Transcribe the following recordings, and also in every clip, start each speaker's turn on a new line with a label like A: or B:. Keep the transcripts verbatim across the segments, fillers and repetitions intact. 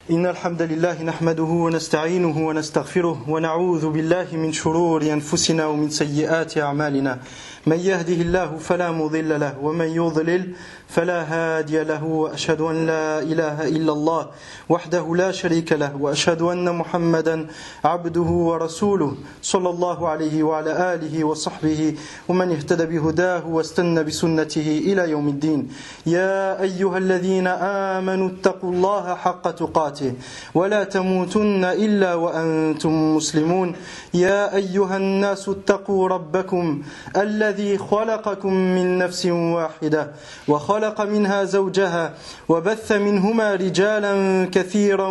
A: إن الحمد لله نحمده ونستعينه ونستغفره ونعوذ بالله من شرور أنفسنا ومن سيئات أعمالنا من يهده الله فلا مضل له ومن يضلل فلا هادي له وأشهد أن لا إله إلا الله وحده لا شريك له وأشهد أن محمدا عبده ورسوله صلى الله عليه وعلى آله وصحبه ومن اهتدى بهداه واستنى بسنته إلى يوم الدين. يا أيها الذين آمنوا اتقوا الله حق تقاته ولا تموتن إلا وأنتم مسلمون. يا أيها الناس اتقوا ربكم الذي خلقكم من نفس واحدة وخلق منها زوجها وبث منهما رجالا كثيرا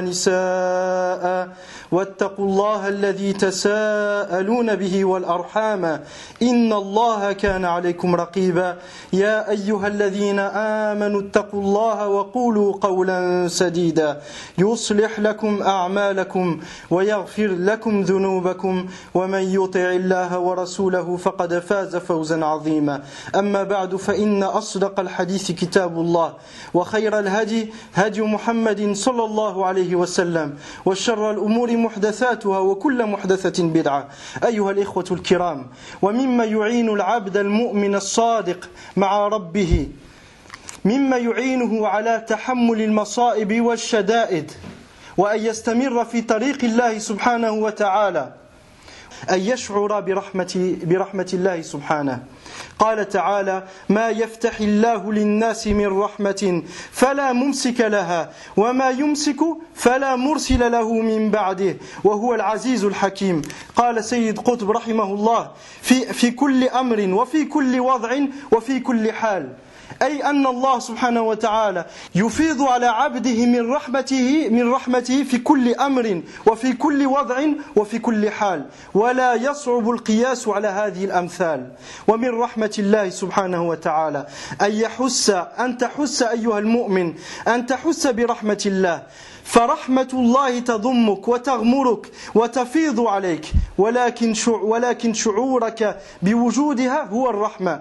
A: ونساء واتقوا الله الذي تساءلون به والأرحام إن الله كان عليكم رقيبا. يا أيها الذين آمنوا اتقوا الله وقولوا قولا سديدا يصلح لكم أعمالكم ويغفر لكم ذنوبكم ومن يطع الله ورسوله فقد فاز فوزا عظيما. أما بعد فإن أصدق الحديث كتاب الله وخير الهدي هدي محمد صلى الله عليه وسلم وشر الأمور محدثاتها وكل محدثة بدعة. أيها الإخوة الكرام، ومما يعين العبد المؤمن الصادق مع ربه مما يعينه على تحمل المصائب والشدائد وأن يستمر في طريق الله سبحانه وتعالى أن يشعر برحمة, برحمة الله سبحانه. قال تعالى: ما يفتح الله للناس من رحمة فلا ممسك لها وما يمسك فلا مرسل له من بعده وهو العزيز الحكيم. قال سيد قطب رحمه الله: في, في كل أمر وفي كل وضع وفي كل حال، أي أن الله سبحانه وتعالى يفيض على عبده من رحمته من رحمته في كل أمر وفي كل وضع وفي كل حال، ولا يصعب القياس على هذه الأمثال. ومن رحمة الله سبحانه وتعالى أن يحس أن تحس أيها المؤمن أن تحس برحمة الله، فرحمة الله تضمك وتغمرك وتفيض عليك، ولكن ولكن شعورك بوجودها هو الرحمة.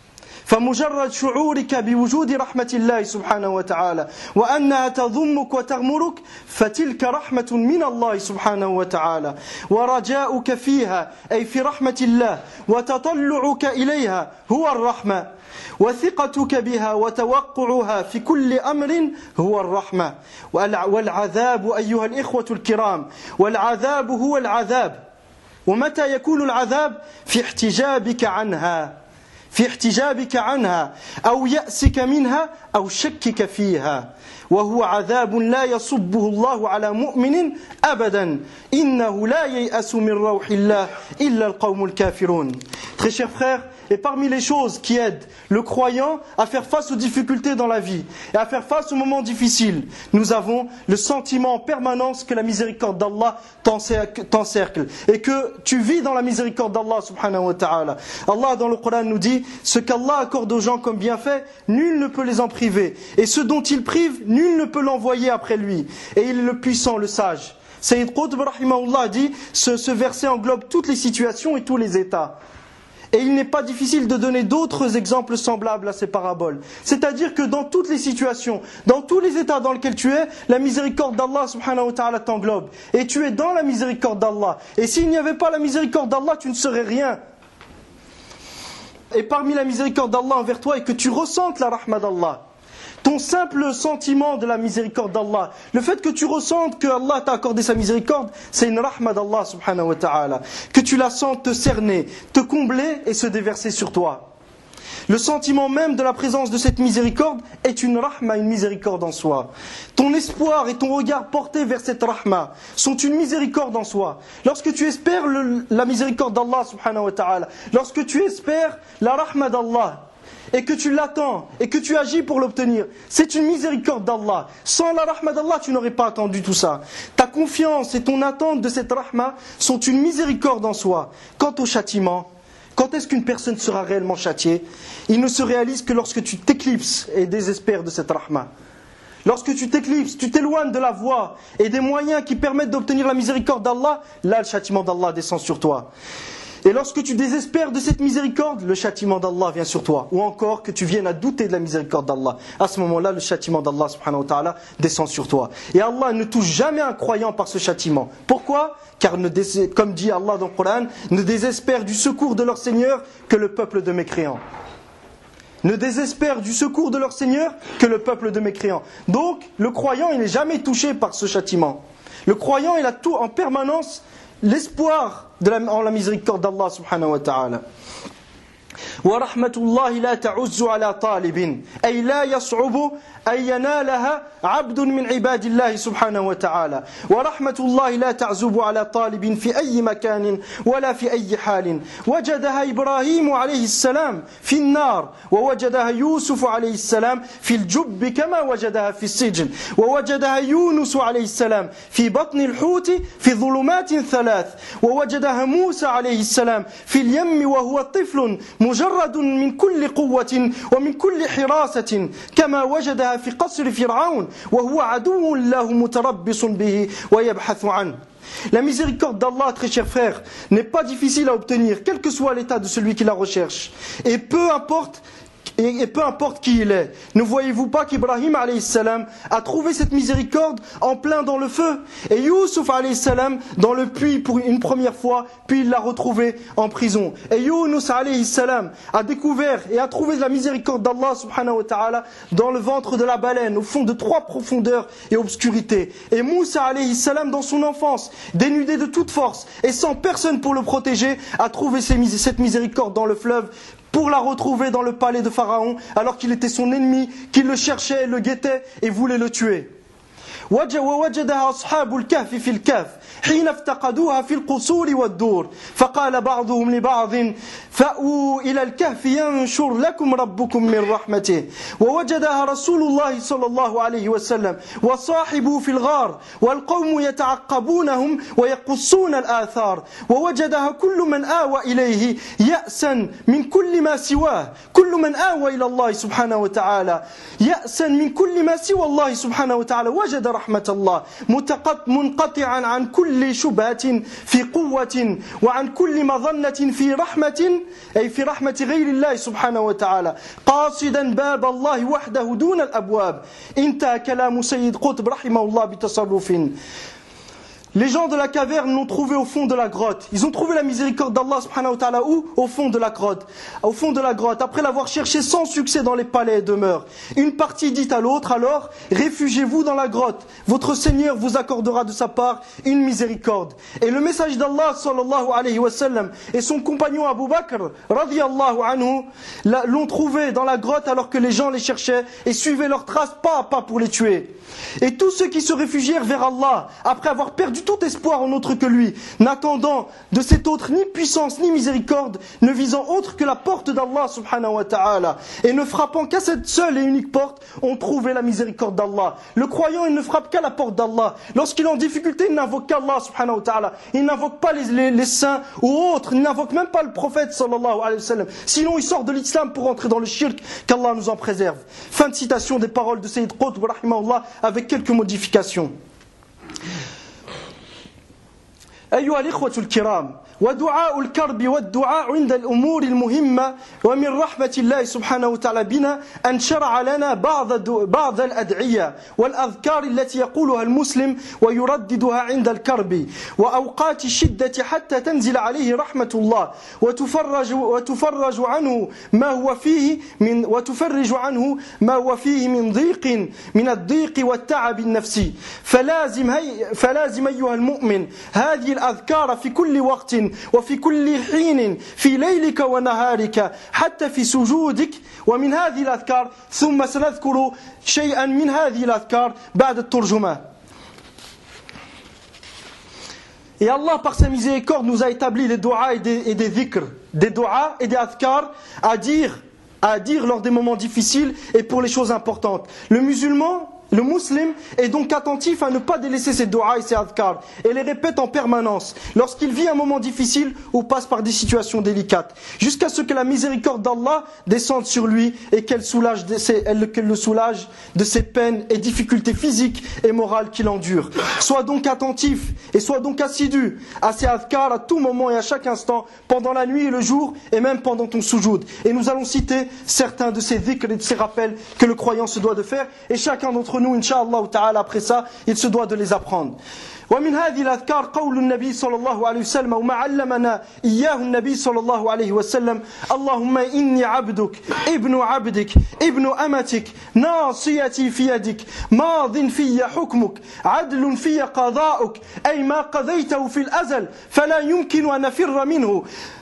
A: فمجرد شعورك بوجود رحمة الله سبحانه وتعالى وأنها تضمك وتغمرك فتلك رحمة من الله سبحانه وتعالى، ورجاؤك فيها أي في رحمة الله وتطلعك إليها هو الرحمة، وثقتك بها وتوقعها في كل أمر هو الرحمة. والعذاب أيها الإخوة الكرام، والعذاب هو العذاب. ومتى يكون العذاب؟ في احتجابك عنها في احتجابك عنها أو يأسك منها أو شكك فيها، وهو عذاب لا يصبه الله على مؤمن أبدا، إنه لا ييأس من روح الله إلا القوم الكافرون. Très chers frères, et parmi les choses qui aident le croyant à faire face aux difficultés dans la vie et à faire face aux moments difficiles, nous avons le sentiment en permanence que la miséricorde d'Allah t'encercle et que tu vis dans la miséricorde d'Allah subhanahu wa ta'ala. Allah dans le Coran nous dit: ce qu'Allah accorde aux gens comme bienfait, nul ne peut les en priver, et ce dont il prive, nul ne peut l'envoyer après lui, et il est le puissant, le sage. Sayyid Qutb rahimahullah dit: ce, ce verset englobe toutes les situations et tous les états. Et il n'est pas difficile de donner d'autres exemples semblables à ces paraboles. C'est-à-dire que dans toutes les situations, dans tous les états dans lesquels tu es, la miséricorde d'Allah subhanahu wa ta'ala t'englobe. Et tu es dans la miséricorde d'Allah. Et s'il n'y avait pas la miséricorde d'Allah, tu ne serais rien. Et parmi la miséricorde d'Allah envers toi est que tu ressentes la rahma d'Allah. Ton simple sentiment de la miséricorde d'Allah, le fait que tu ressentes que Allah t'a accordé sa miséricorde, c'est une rahma d'Allah subhanahu wa ta'ala. Que tu la sentes te cerner, te combler et se déverser sur toi. Le sentiment même de la présence de cette miséricorde est une rahma, une miséricorde en soi. Ton espoir et ton regard portés vers cette rahma sont une miséricorde en soi. Lorsque tu espères le, la miséricorde d'Allah subhanahu wa ta'ala, lorsque tu espères la rahma d'Allah, et que tu l'attends, et que tu agis pour l'obtenir, c'est une miséricorde d'Allah. Sans la rahma d'Allah, tu n'aurais pas attendu tout ça. Ta confiance et ton attente de cette rahma sont une miséricorde en soi. Quant au châtiment, quand est-ce qu'une personne sera réellement châtiée? Il ne se réalise que lorsque tu t'éclipses et désespères de cette rahma. Lorsque tu t'éclipses, tu t'éloignes de la voie et des moyens qui permettent d'obtenir la miséricorde d'Allah, là le châtiment d'Allah descend sur toi. Et lorsque tu désespères de cette miséricorde, le châtiment d'Allah vient sur toi. Ou encore que tu viennes à douter de la miséricorde d'Allah. À ce moment-là, le châtiment d'Allah subhanahu wa ta'ala descend sur toi. Et Allah ne touche jamais un croyant par ce châtiment. Pourquoi ? Car, ne dés... comme dit Allah dans le Coran, ne désespère du secours de leur Seigneur que le peuple de mécréants. Ne désespère du secours de leur Seigneur que le peuple de mécréants. Donc, le croyant, il n'est jamais touché par ce châtiment. Le croyant, il a tout en permanence l'espoir de la, en la miséricorde d'Allah subhanahu wa ta'ala. ورحمة الله لا تعز على طالب أي لا يصعب أن ينالها عبد من عباد الله سبحانه وتعالى ورحمة الله لا تعزب على طالب في أي مكان ولا في أي حال وجدها إبراهيم عليه السلام في النار ووجدها يوسف عليه السلام في الجب كما وجدها في السجن ووجدها يونس عليه السلام في بطن الحوت في ظلمات ثلاث ووجدها موسى عليه السلام في اليم وهو طفل مجرد من كل قوة ومن كل حراسة كما وجدها في قصر فرعون وهو عدو له متربص به ويبحث عنه. La miséricorde d'Allah, très chers frères, n'est pas difficile à obtenir, quel que soit l'état de celui qui la recherche. Et peu importe Et, et peu importe qui il est. Ne voyez-vous pas qu'Ibrahim alayhi salam a trouvé cette miséricorde en plein dans le feu, et Youssouf alayhi salam dans le puits pour une première fois, puis il l'a retrouvé en prison. Et Younus alayhi salam a découvert et a trouvé la miséricorde d'Allah subhanahu wa ta'ala dans le ventre de la baleine, au fond de trois profondeurs et obscurités. Et Moussa alayhi salam dans son enfance, dénudé de toute force et sans personne pour le protéger, a trouvé cette miséricorde dans le fleuve, pour la retrouver dans le palais de Pharaon, alors qu'il était son ennemi, qu'il le cherchait, le guettait et voulait le tuer. ووجدها أصحاب الكهف في الكهف حين افتقدوها في القصور والدور فقال بعضهم لبعض فأووا إلى الكهف ينشر لكم ربكم من رحمته ووجدها رسول الله صلى الله عليه وسلم وصاحبه في الغار والقوم يتعقبونهم ويقصون الآثار ووجدها كل من آوى إليه يأسا من كل ما سواه كل من آوى إلى الله سبحانه وتعالى يأسا من كل ما سوى الله سبحانه وتعالى وجد رحمة الله منقطعا عن كل شبهة في قوة وعن كل مظنة في رحمة أي في رحمة غير الله سبحانه وتعالى قاصدا باب الله وحده دون الأبواب. انتهى كلام سيد قطب رحمه الله بتصرف. Les gens de la caverne l'ont trouvé au fond de la grotte. Ils ont trouvé la miséricorde d'Allah subhanahu wa ta'ala où ? Au fond de la grotte. Au fond de la grotte, après l'avoir cherché sans succès dans les palais et demeures. Une partie dit à l'autre alors, réfugiez-vous dans la grotte. Votre Seigneur vous accordera de sa part une miséricorde. Et le message d'Allah sallallahu alayhi wa sallam et son compagnon Abu Bakr radiyallahu anhu l'ont trouvé dans la grotte alors que les gens les cherchaient et suivaient leurs traces pas à pas pour les tuer. Et tous ceux qui se réfugièrent vers Allah, après avoir perdu tout espoir en autre que lui, n'attendant de cet autre ni puissance ni miséricorde, ne visant autre que la porte d'Allah subhanahu wa ta'ala, et ne frappant qu'à cette seule et unique porte, ont trouvé la miséricorde d'Allah. Le croyant, il ne frappe qu'à la porte d'Allah. Lorsqu'il est en difficulté, il n'invoque qu'Allah subhanahu wa ta'ala. Il n'invoque pas les, les, les saints ou autres, il n'invoque même pas le prophète sallallahu alayhi wa sallam. Sinon, il sort de l'islam pour entrer dans le shirk, qu'Allah nous en préserve. Fin de citation des paroles de Sayyid Qutb rahimahullah, avec quelques modifications. أيها الإخوة الكرام ودعاء الكرب والدعاء عند الأمور المهمة ومن رحمة الله سبحانه وتعالى بنا أن شرع لنا بعض بعض الأدعية والأذكار التي يقولها المسلم ويرددها عند الكرب وأوقات الشدة حتى تنزل عليه رحمة الله وتفرج وتفرج عنه ما هو فيه من وتفرج عنه ما هو فيه من ضيق من الضيق والتعب النفسي فلازم هي فلازم أيها المؤمن هذه الأذكار في كل وقت وفي كل حين في ليلك ونهارك حتى في سجودك ومن هذه الأذكار ثم سنذكر شيئا من هذه الأذكار بعد الترجمة. Et Allah par sa miséricorde nous a établi les doigts et des, et des dhikr, des doigts et des adhkar à dire, à dire lors des moments difficiles et pour les choses importantes. Le musulman, le musulman est donc attentif à ne pas délaisser ses du'a et ses adhkar et les répète en permanence lorsqu'il vit un moment difficile ou passe par des situations délicates, jusqu'à ce que la miséricorde d'Allah descende sur lui et qu'elle soulage de ses, elle, qu'elle le soulage de ses peines et difficultés physiques et morales qu'il endure. Sois donc attentif et sois donc assidu à ses adhkar à tout moment et à chaque instant, pendant la nuit et le jour et même pendant ton soujoud. Et nous allons citer certains de ces dhikr et de ces rappels que le croyant se doit de faire, et chacun d'entre nous, Inch'Allah ta'ala, après ça, il se doit de les apprendre. ومن هذه الأذكار قول النبي صلى الله عليه وسلم وما علمنا إياه النبي صلى الله عليه وسلم اللهم إني عبدك ابن عبدك ابن أمتك ناصيتي في يدك ماض في حكمك عدل في قضاؤك أي ما قضيته في الأزل فلا يمكن أن نفر منه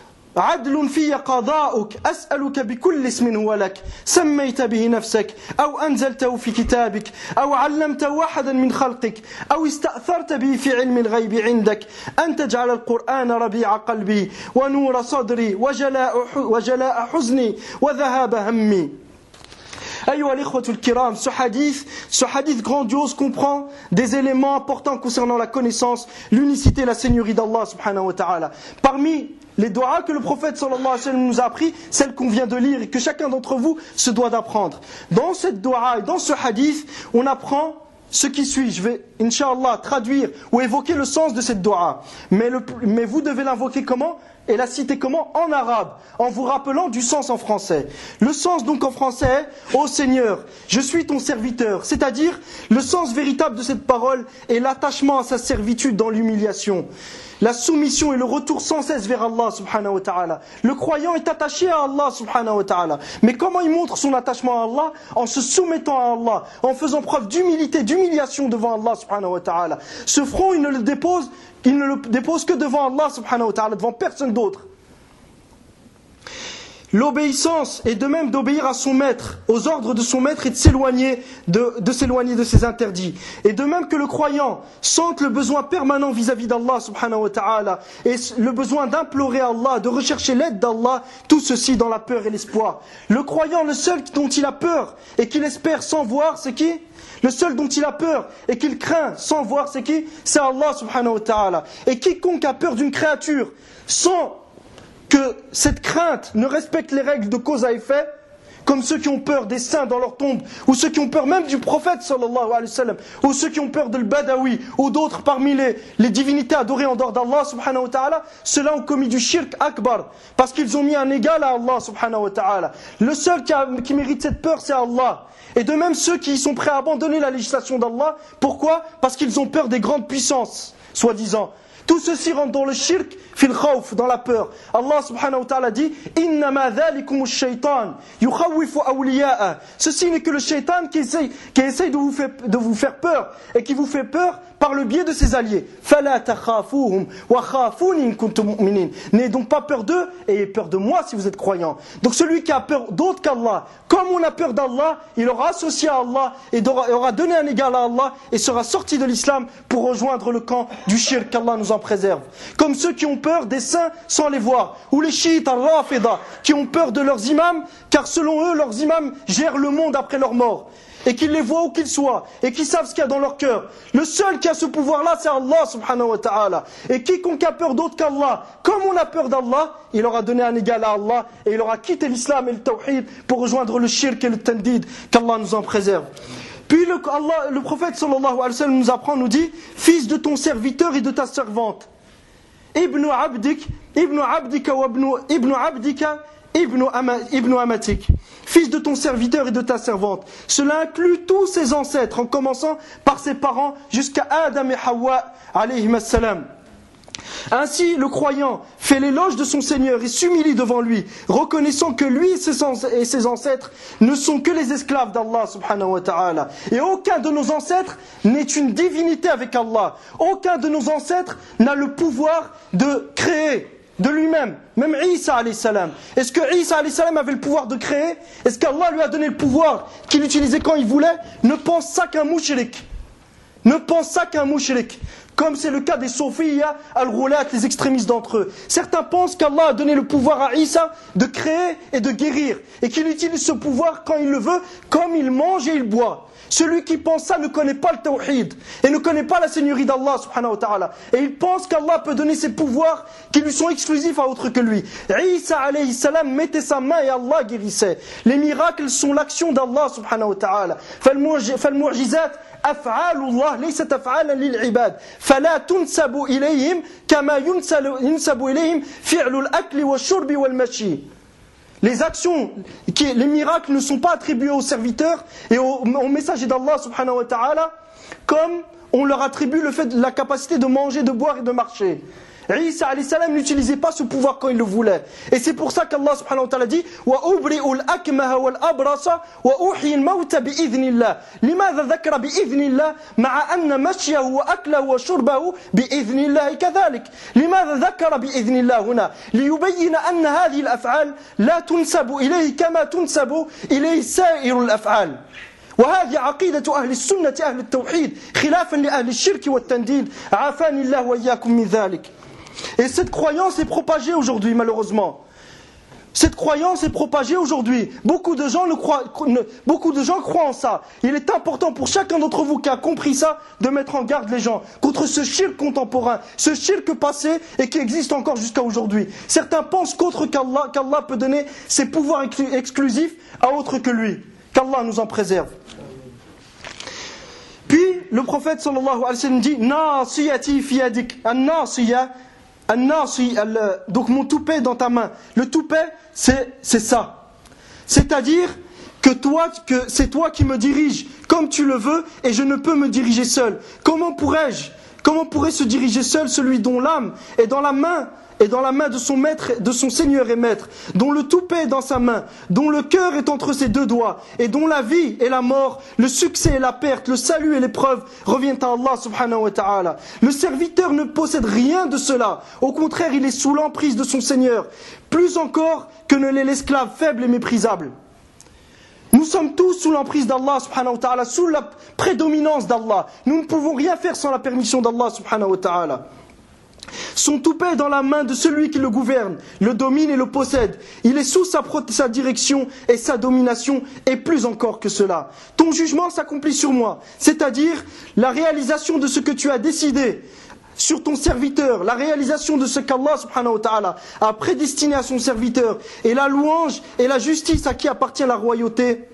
A: عدل في قضاؤك أسألك بكل اسم هو لك سميت به نفسك أو أنزلته في كتابك أو علمته أحدا من خلقك أو استأثرت به في علم الغيب عندك أن تجعل القرآن ربيع قلبي ونور صدري وجلاء وجلاء حزني وذهاب همي. Ayyuha al-ikhwatul kiram, ce hadith, ce hadith grandiose comprend des éléments importants concernant la connaissance, l'unicité et la seigneurie d'Allah subhanahu wa ta'ala. Parmi les doigts que le prophète sallallahu alayhi wa sallam nous a appris, celles qu'on vient de lire et que chacun d'entre vous se doit d'apprendre. Dans cette doua et dans ce hadith, on apprend ce qui suit. Je vais, Inch'Allah, traduire ou évoquer le sens de cette doua. Mais, le, mais vous devez l'invoquer comment ? Et la citer comment ? En arabe, en vous rappelant du sens en français. Le sens donc en français est « Ô Seigneur, je suis ton serviteur », c'est-à-dire le sens véritable de cette parole est l'attachement à sa servitude dans l'humiliation, la soumission et le retour sans cesse vers Allah subhanahu wa ta'ala. Le croyant est attaché à Allah subhanahu wa ta'ala. Mais comment il montre son attachement à Allah ? En se soumettant à Allah, en faisant preuve d'humilité, d'humiliation devant Allah subhanahu wa ta'ala. Ce front, il ne le dépose Il ne le dépose que devant Allah subhanahu wa ta'ala, devant personne d'autre. L'obéissance est de même d'obéir à son maître, aux ordres de son maître, et de s'éloigner de, de s'éloigner de ses interdits. Et de même que le croyant sente le besoin permanent vis-à-vis d'Allah subhanahu wa ta'ala, et le besoin d'implorer Allah, de rechercher l'aide d'Allah, tout ceci dans la peur et l'espoir. Le croyant, le seul dont il a peur et qu'il espère sans voir, c'est qui ? Le seul dont il a peur et qu'il craint sans voir, c'est qui ? C'est Allah subhanahu wa ta'ala. Et quiconque a peur d'une créature sans que cette crainte ne respecte les règles de cause à effet, comme ceux qui ont peur des saints dans leur tombe, ou ceux qui ont peur même du prophète sallallahu alayhi wa sallam, ou ceux qui ont peur de l'Badawi, ou d'autres parmi les, les divinités adorées en dehors d'Allah subhanahu wa ta'ala, ceux-là ont commis du shirk akbar, parce qu'ils ont mis un égal à Allah subhanahu wa ta'ala. Le seul qui, a, qui mérite cette peur, c'est Allah. Et de même ceux qui sont prêts à abandonner la législation d'Allah, pourquoi ? Parce qu'ils ont peur des grandes puissances, soi-disant. Tout ceci rentre dans le shirk, fil khawf, dans la peur. Allah subhanahu wa ta'ala dit Innama dhalikum ash-shaytan yukhawwifu awliya'a. Ceci n'est que le shaitan qui essaye, qui essaye de, vous faire, de vous faire peur et qui vous fait peur par le biais de ses alliés. Fala takhafuhum wa khafuni in kuntum mu'minin. N'ayez donc pas peur d'eux et ayez peur de moi si vous êtes croyants. Donc celui qui a peur d'autre qu'Allah, comme on a peur d'Allah, il aura associé à Allah et aura donné un égal à Allah et sera sorti de l'islam pour rejoindre le camp du shirk, qu'Allah nous en préserve. Comme ceux qui ont peur des saints sans les voir, ou les chiites al-Rafida qui ont peur de leurs imams, car selon eux, leurs imams gèrent le monde après leur mort, et qu'ils les voient où qu'ils soient, et qu'ils savent ce qu'il y a dans leur cœur. Le seul qui a ce pouvoir-là, c'est Allah subhanahu wa ta'ala. Et quiconque a peur d'autre qu'Allah, comme on a peur d'Allah, il aura donné un égal à Allah, et il aura quitté l'islam et le tawhid pour rejoindre le shirk et le tandid, qu'Allah nous en préserve. Puis le, Allah, le prophète sallallahu alayhi wa sallam nous apprend, nous dit, fils de ton serviteur et de ta servante. Ibn abdik, ibn abdika wa ibn abdika, ibn ibn amatik. Fils de ton serviteur et de ta servante. Cela inclut tous ses ancêtres, en commençant par ses parents jusqu'à Adam et Hawa alayhim as-salam. Ainsi, le croyant fait l'éloge de son Seigneur et s'humilie devant lui, reconnaissant que lui et ses ancêtres ne sont que les esclaves d'Allah subhanahu wa ta'ala. Et aucun de nos ancêtres n'est une divinité avec Allah. Aucun de nos ancêtres n'a le pouvoir de créer de lui-même. Même Isa alayhi salam. Est-ce que Isa alayhi salam avait le pouvoir de créer ? Est-ce qu'Allah lui a donné le pouvoir qu'il utilisait quand il voulait ? Ne pense ça qu'un mouchrik. ne pense ça qu'un mouchrik, comme c'est le cas des Soufiyya al-Ghulat, les extrémistes d'entre eux. Certains pensent qu'Allah a donné le pouvoir à Isa de créer et de guérir, et qu'il utilise ce pouvoir quand il le veut, comme il mange et il boit. Celui qui pense ça ne connaît pas le tawhid et ne connaît pas la seigneurie d'Allah subhanahu wa ta'ala. Et il pense qu'Allah peut donner ses pouvoirs qui lui sont exclusifs à autre que lui. Isa alayhi salam mettait sa main et Allah guérissait. Les miracles sont l'action d'Allah subhanahu wa ta'ala. فالمعجزات أفعال الله ليست أفعالا للعباد فلا تنسب إليهم كما ينسب إليهم فعل الأكل والشرب والمشي. Les actions, qui, les miracles ne sont pas attribués aux serviteurs et aux, aux messagers d'Allah subhanahu wa ta'ala comme on leur attribue le fait de la capacité de manger, de boire et de marcher. Isa alayhi salam n'utilisait pas ce pouvoir quand il le voulait. Et c'est pour ça qu'Allah subhanahu wa ta'ala dit وَأُبْرِئُ الْأَكْمَهَ وَالْأَبْرَصَ وَأُحْيِي الْمَوْتَ بِإِذْنِ اللَّهِ لماذا ذكر بإذن الله مع أن مشيه وأكله وشربه بإذن الله كذلك لماذا ذكر بإذن الله هنا ليبين أن هذه الأفعال لا تنسب إليه كما تنسب إليه سائر الأفعال. وهذه عقيدة أهل السنة أهل التوحيد خلافا لأهل الشرك والتنديد عافاني الله وإياكم من ذلك. Et cette croyance est propagée aujourd'hui, malheureusement. Cette croyance est propagée aujourd'hui. Beaucoup de gens le croient, beaucoup de gens croient en ça. Il est important pour chacun d'entre vous qui a compris ça de mettre en garde les gens contre ce shirk contemporain, ce shirk passé et qui existe encore jusqu'à aujourd'hui. Certains pensent qu'autre qu'Allah, qu'Allah peut donner ses pouvoirs exclusifs à autre que lui. Qu'Allah nous en préserve. Puis le prophète sallallahu alayhi wa sallam dit Nasiyati fi yadik. An-nasiya, an-nasi, donc mon toupet dans ta main. Le toupet, c'est c'est ça. C'est-à-dire que toi que c'est toi qui me diriges comme tu le veux et je ne peux me diriger seul. Comment pourrais-je Comment pourrait se diriger seul celui dont l'âme est dans la main et dans la main de son maître, de son Seigneur et maître, dont le toupet est dans sa main, dont le cœur est entre ses deux doigts, et dont la vie et la mort, le succès et la perte, le salut et l'épreuve reviennent à Allah subhanahu wa ta'ala. Le serviteur ne possède rien de cela. Au contraire, il est sous l'emprise de son Seigneur, plus encore que ne l'est l'esclave faible et méprisable. Nous sommes tous sous l'emprise d'Allah subhanahu wa ta'ala, sous la prédominance d'Allah. Nous ne pouvons rien faire sans la permission d'Allah subhanahu wa ta'ala. Son toupet est dans la main de celui qui le gouverne, le domine et le possède. Il est sous sa, sa direction et sa domination, et plus encore que cela. Ton jugement s'accomplit sur moi, c'est-à-dire la réalisation de ce que tu as décidé sur ton serviteur, la réalisation de ce qu'Allah subhanahu wa ta'ala a prédestiné à son serviteur, et la louange et la justice à qui appartient la royauté.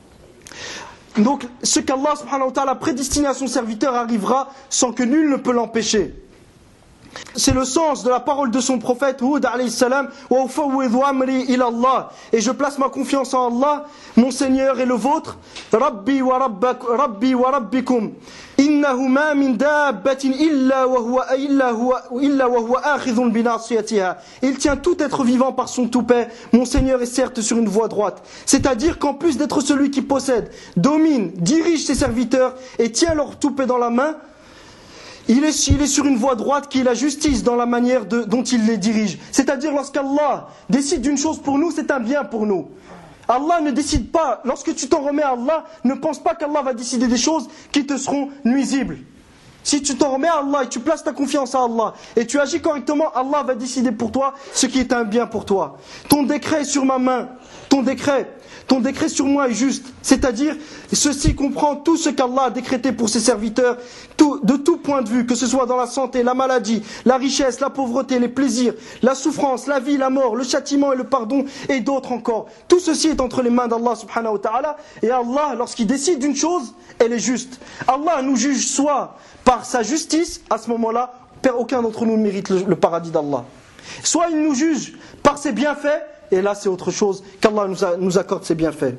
A: Donc ce qu'Allah subhanahu wa ta'ala a prédestiné à son serviteur arrivera sans que nul ne peut l'empêcher. C'est le sens de la parole de son prophète Hud alayhi salam wa ufawwidhu amri ila Allah, et je place ma confiance en Allah, mon Seigneur et le vôtre. Rabbi wa rabbak rabbi wa rabbikum innahu ma min dabbatin illa wa huwa illa huwa illa wa huwa akhidhun bi nasiyatiha. Il tient tout être vivant par son toupet. Mon Seigneur est certes sur une voie droite. C'est-à-dire qu'en plus d'être celui qui possède, domine, dirige ses serviteurs et tient leur toupet dans la main, Il est, il est sur une voie droite qui est la justice dans la manière de, dont il les dirige. C'est-à-dire lorsqu'Allah décide d'une chose pour nous, c'est un bien pour nous. Allah ne décide pas, lorsque tu t'en remets à Allah, ne pense pas qu'Allah va décider des choses qui te seront nuisibles. Si tu t'en remets à Allah et tu places ta confiance à Allah et tu agis correctement, Allah va décider pour toi ce qui est un bien pour toi. Ton décret est sur ma main, ton décret. Ton décret sur moi est juste, c'est-à-dire ceci comprend tout ce qu'Allah a décrété pour ses serviteurs, tout, de tout point de vue, que ce soit dans la santé, la maladie, la richesse, la pauvreté, les plaisirs, la souffrance, la vie, la mort, le châtiment et le pardon, et d'autres encore. Tout ceci est entre les mains d'Allah subhanahu wa ta'ala, et Allah, lorsqu'il décide d'une chose, elle est juste. Allah nous juge soit par sa justice, à ce moment-là, aucun d'entre nous ne mérite le, le paradis d'Allah. Soit il nous juge par ses bienfaits, et là c'est autre chose, qu'Allah nous, a, nous accorde ses bienfaits.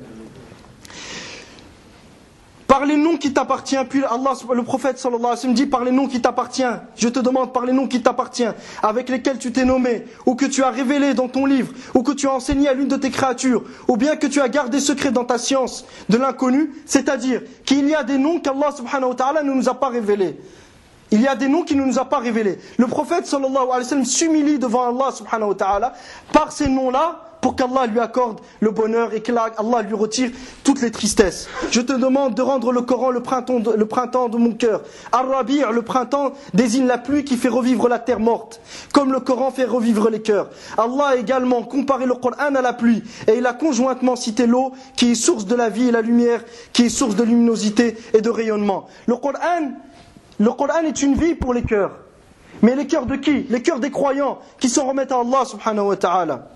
A: Par les noms qui t'appartiennent, puis Allah, le prophète sallallahu alayhi wa sallam dit, par les noms qui t'appartiennent, je te demande par les noms qui t'appartiennent, avec lesquels tu t'es nommé, ou que tu as révélé dans ton livre, ou que tu as enseigné à l'une de tes créatures, ou bien que tu as gardé secret dans ta science de l'inconnu, c'est-à-dire qu'il y a des noms qu'Allah subhanahu wa ta'ala ne nous a pas révélés. Il y a des noms qu'il ne nous a pas révélés. Le prophète sallallahu alayhi wa sallam s'humilie devant Allah subhanahu wa ta'ala par ces noms-là, pour qu'Allah lui accorde le bonheur et qu'Allah lui retire toutes les tristesses. Je te demande de rendre le Coran le printemps de, le printemps de mon cœur. Ar-Rabi', le printemps, désigne la pluie qui fait revivre la terre morte, comme le Coran fait revivre les cœurs. Allah a également comparé le Coran à la pluie, et il a conjointement cité l'eau qui est source de la vie et la lumière qui est source de luminosité et de rayonnement. Le Coran, le Coran est une vie pour les cœurs. Mais les cœurs de qui? Les cœurs des croyants qui s'en remettent à Allah subhanahu wa ta'ala.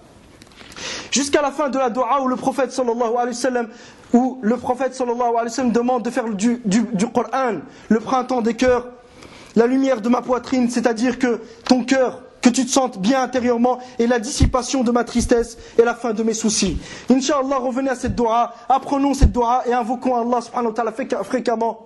A: Jusqu'à la fin de la dua où le prophète sallallahu alayhi wa sallam, où le prophète sallallahu alayhi wa sallam demande de faire du, du, du Coran le printemps des cœurs, la lumière de ma poitrine, c'est-à-dire que ton cœur, que tu te sentes bien intérieurement, et la dissipation de ma tristesse et la fin de mes soucis. Inch'Allah, revenez à cette dua, apprenons cette dua et invoquons Allah subhanahu wa ta'ala fréquemment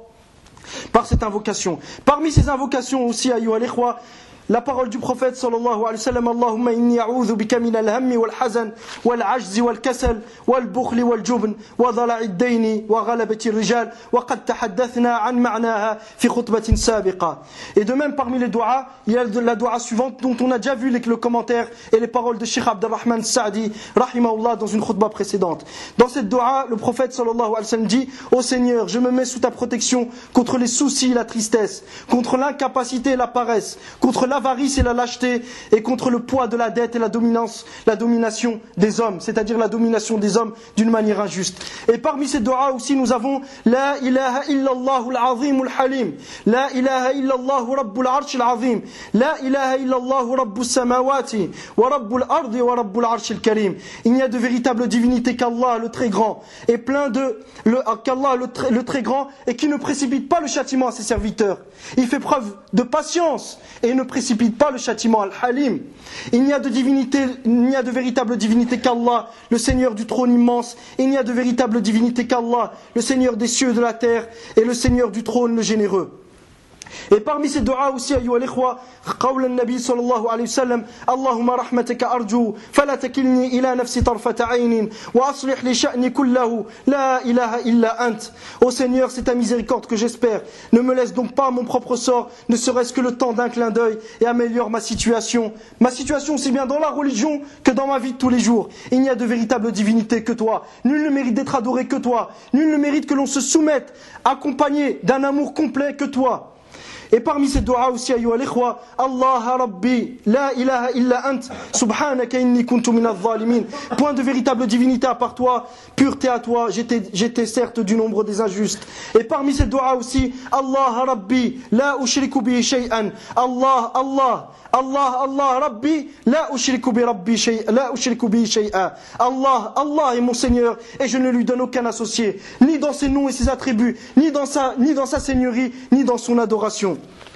A: par cette invocation. Parmi ces invocations aussi, ayyuha al-ikhwa, la parole du prophète sallallahu alayhi wa sallam, Allahumma inni a'udhu bika min al-hammi wal-hazan wal-ajzi wal-kasal wal-bukhli wal-jubn wa dhala'i ad-dayni wa ghalabati ar-rijal wa qad tahaddathna an ma'naha fi khutbatin sabiqa. Et de même parmi les doigts, il y a la doua suivante dont on a déjà vu les, le commentaire et les paroles de Cheikh Abdurrahman Sa'di rahimahullah dans une khutba précédente. Dans cette doua, le prophète sallallahu alayhi wa sallam dit: ô Seigneur, je me mets sous ta protection contre les soucis et la tristesse, contre l'incapacité et la paresse, contre l'avarice et la lâcheté, et contre le poids de la dette et la dominance, la domination des hommes, c'est-à-dire la domination des hommes d'une manière injuste. Et parmi ces doigts aussi nous avons La ilaha illallah al-azim al-halim, La ilaha illallah rabbul arsh al-azim, La ilaha illallah rabbus samawati wa rabbul ardi wa rabbul arsh al-karim. Il n'y a de véritable divinité qu'Allah le très grand, et plein de le, qu'Allah le très, le très grand, et qui ne précipite pas le châtiment à ses serviteurs. Il fait preuve de patience et ne précipite pas le châtiment, Al-Halim. Il n'y a de divinité, il n'y a de véritable divinité qu'Allah, le Seigneur du trône immense. Il n'y a de véritable divinité qu'Allah, le Seigneur des cieux et de la terre, et le Seigneur du trône, le généreux. Et parmi ces doigts aussi, ayyuha al-ikhwa, قول النبي صلى الله عليه وسلم اللهم رحمتك أرجو فلا تكلني إلى نفسي طرفة عين وأصلح لي شأني كله لا إله إلا أنت. Ô Seigneur, c'est ta miséricorde que j'espère. Ne me laisse donc pas mon propre sort, ne serait-ce que le temps d'un clin d'œil, et améliore ma situation. Ma situation aussi bien dans la religion que dans ma vie de tous les jours. Il n'y a de véritable divinité que toi. Nul ne mérite d'être adoré que toi. Nul ne mérite que l'on se soumette, accompagné d'un amour complet que toi. Et parmi ces doigts aussi, ayyuha al-ikhwa, Allah Rabbi, la ilaha illa ant, subhanaka inni kuntu min al-zalimin. Point de véritable divinité à part toi, pureté à toi, j'étais, j'étais certes du nombre des injustes. Et parmi ces doigts aussi, Allah Rabbi, la ushriku bi shay'an. Allah, Allah, Allah, Allah Rabbi, la ushriku bi rabbi shay'an, la ushriku bi shay'an. Allah, Allah est mon Seigneur, et je ne lui donne aucun associé, ni dans ses noms et ses attributs, ni dans sa, ni dans sa seigneurie, ni dans son adoration.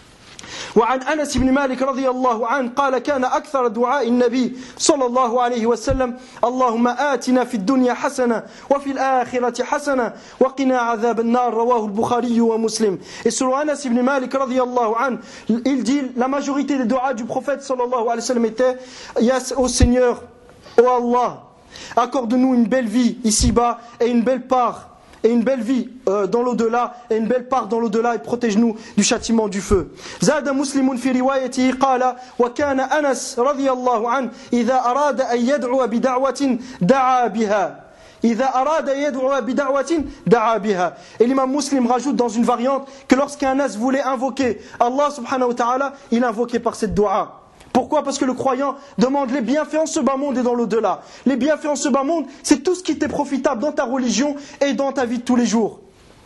A: وعن أنس بن مالك رضي الله عنه قال كان أكثر دعاء النبي صلى الله عليه وسلم اللهم آتنا في الدنيا حسنة وفي الآخرة حسنة وقنا عذاب النار رواه البخاري ومسلم. Et selon Anas ibn Malik رضي الله عنه, il dit la majorité des doigts du prophète صلى الله عليه وسلم était ô Seigneur, ô Allah, accorde-nous une belle vie ici-bas et une belle part et une belle vie euh, dans l'au-delà et une belle part dans l'au-delà, et protège-nous du châtiment du feu. زاد مسلم في روايته قال وكان أنس رضي الله عنه إذا أراد أن يدعو بدعوة دعا بها إذا أراد يدعو بدعوة دعا بها. Et l'imam Muslim rajoute dans une variante que lorsqu'un Anas voulait invoquer Allah subhanahu wa ta'ala, il invoquait par cette dua. Pourquoi? Parce que le croyant demande les bienfaits en ce bas monde et dans l'au-delà. Les bienfaits en ce bas monde, c'est tout ce qui t'est profitable dans ta religion et dans ta vie de tous les jours.